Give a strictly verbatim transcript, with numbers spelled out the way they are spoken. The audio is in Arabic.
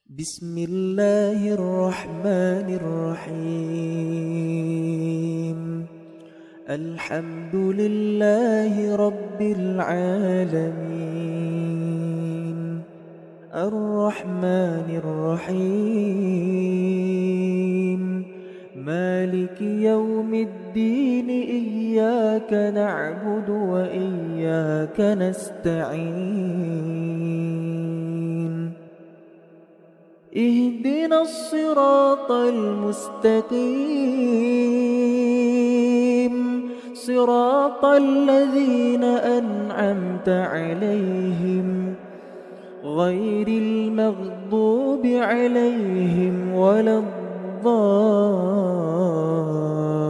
بسم الله الرحمن الرحيم. الحمد لله رب العالمين، الرحمن الرحيم، مالك يوم الدين. إياك نعبد وإياك نستعين. اهدنا الصراط المستقيم، صراط الذين أنعمت عليهم غير المغضوب عليهم ولا الضالين.